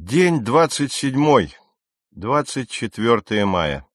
День 27. 24 мая.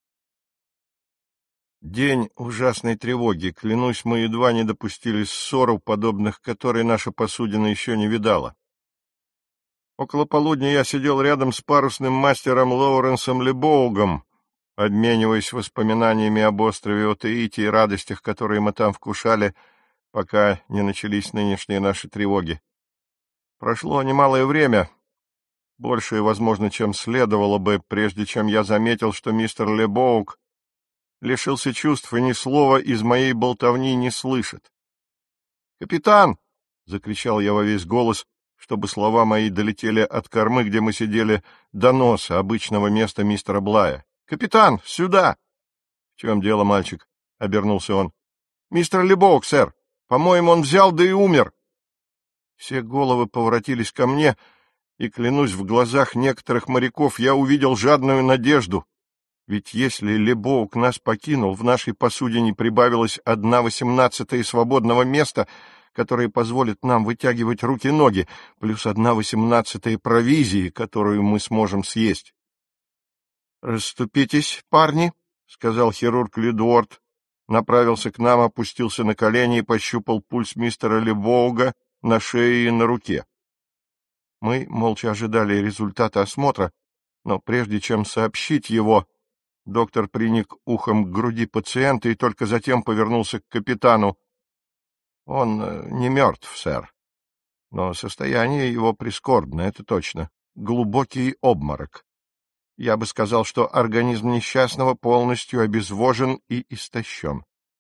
День ужасной тревоги. Клянусь, мы едва не допустили ссору, подобных которой наша посудина еще не видала. Около полудня я сидел рядом с парусным мастером Лоуренсом Лебоугом, обмениваясь воспоминаниями об острове Отеити и радостях, которые мы там вкушали, пока не начались нынешние наши тревоги. Прошло немалое время, большее, возможно, чем следовало бы, прежде чем я заметил, что мистер Лебоуг лишился чувств и ни слова из моей болтовни не слышит. «Капитан!» — закричал я во весь голос, чтобы слова мои долетели от кормы, где мы сидели, до носа, обычного места мистера Блая. «Капитан, сюда!» «В чем дело, мальчик?» — обернулся он. «Мистер Лебоуг, сэр. По-моему, он взял, да и умер». Все головы поворотились ко мне, и, клянусь, в глазах некоторых моряков я увидел жадную надежду. Ведь если Лебоуг нас покинул, в нашей посудине прибавилась 1/18 свободного места, которое позволит нам вытягивать руки-ноги, плюс 1/18 провизии, которую мы сможем съесть. — Расступитесь, парни, — сказал хирург Лидуорт, направился к нам, опустился на колени и пощупал пульс мистера Лебоуга на шее и на руке. Мы молча ожидали результата осмотра, но прежде чем сообщить его, доктор приник ухом к груди пациента и только затем повернулся к капитану. — Он не мертв, сэр, но состояние его прискорбно, это точно. Глубокий обморок. Я бы сказал, что организм несчастного полностью обезвожен и истощен.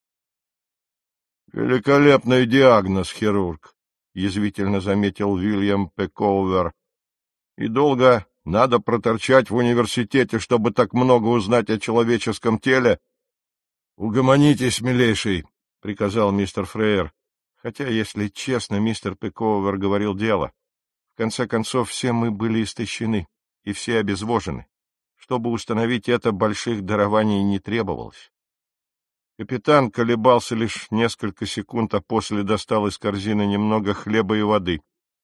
— Великолепный диагноз, хирург, — язвительно заметил Уильям Пековер. — И долго надо проторчать в университете, чтобы так много узнать о человеческом теле? — Угомонитесь, милейший, — приказал мистер Фрейер. Хотя, если честно, мистер Пековер говорил дело. В конце концов, все мы были истощены, и все обезвожены. Чтобы установить это, больших дарований не требовалось. Капитан колебался лишь несколько секунд, а после достал из корзины немного хлеба и воды.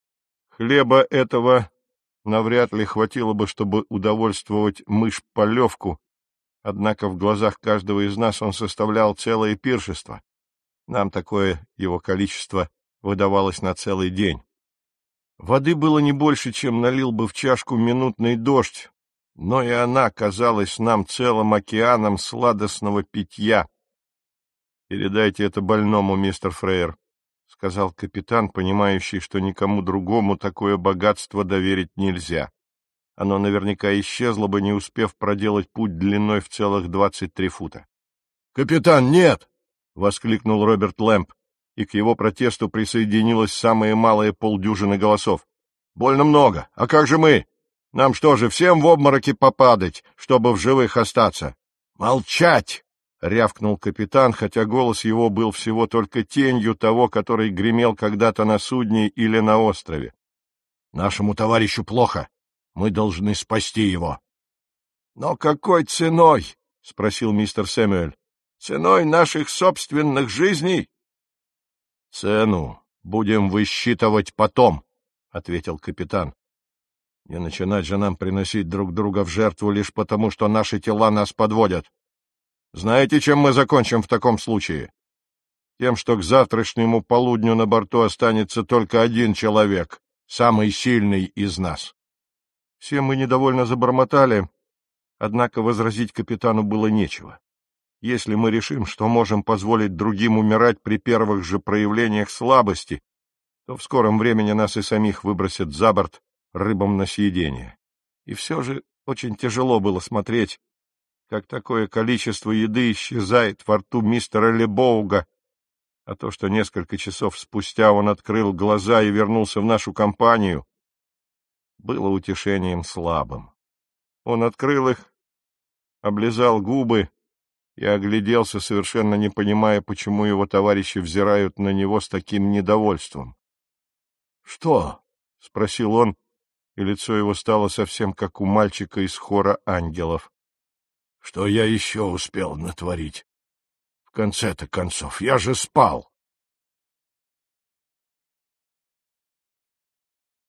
Хлеба этого навряд ли хватило бы, чтобы удовольствовать мышь-полевку, однако в глазах каждого из нас он составлял целое пиршество. Нам такое его количество выдавалось на целый день. Воды было не больше, чем налил бы в чашку минутный дождь, но и она казалась нам целым океаном сладостного питья. — Передайте это больному, мистер Фрейер, — сказал капитан, понимающий, что никому другому такое богатство доверить нельзя. Оно наверняка исчезло бы, не успев проделать путь длиной в целых 23 фута. — Капитан, нет! — воскликнул Роберт Лэмп, и к его протесту присоединилось самые малые полдюжины голосов. — Больно много. А как же мы? Нам что же, всем в обмороке попадать, чтобы в живых остаться? — Молчать! — рявкнул капитан, хотя голос его был всего только тенью того, который гремел когда-то на судне или на острове. — Нашему товарищу плохо. Мы должны спасти его. — Но какой ценой? — спросил мистер Сэмюэль. — Ценой наших собственных жизней? — Цену будем высчитывать потом, — ответил капитан. — Не начинать же нам приносить друг друга в жертву лишь потому, что наши тела нас подводят. Знаете, чем мы закончим в таком случае? Тем, что к завтрашнему полудню на борту останется только один человек, самый сильный из нас. Все мы недовольно забормотали, однако возразить капитану было нечего. Если мы решим, что можем позволить другим умирать при первых же проявлениях слабости, то в скором времени нас и самих выбросят за борт рыбам на съедение. И все же очень тяжело было смотреть, как такое количество еды исчезает во рту мистера Лебоуга, а то, что несколько часов спустя он открыл глаза и вернулся в нашу компанию, было утешением слабым. Он открыл их, облизал губы и огляделся, совершенно не понимая, почему его товарищи взирают на него с таким недовольством. — Что? — спросил он, и лицо его стало совсем как у мальчика из хора ангелов. — Что я еще успел натворить? В конце-то концов, я же спал.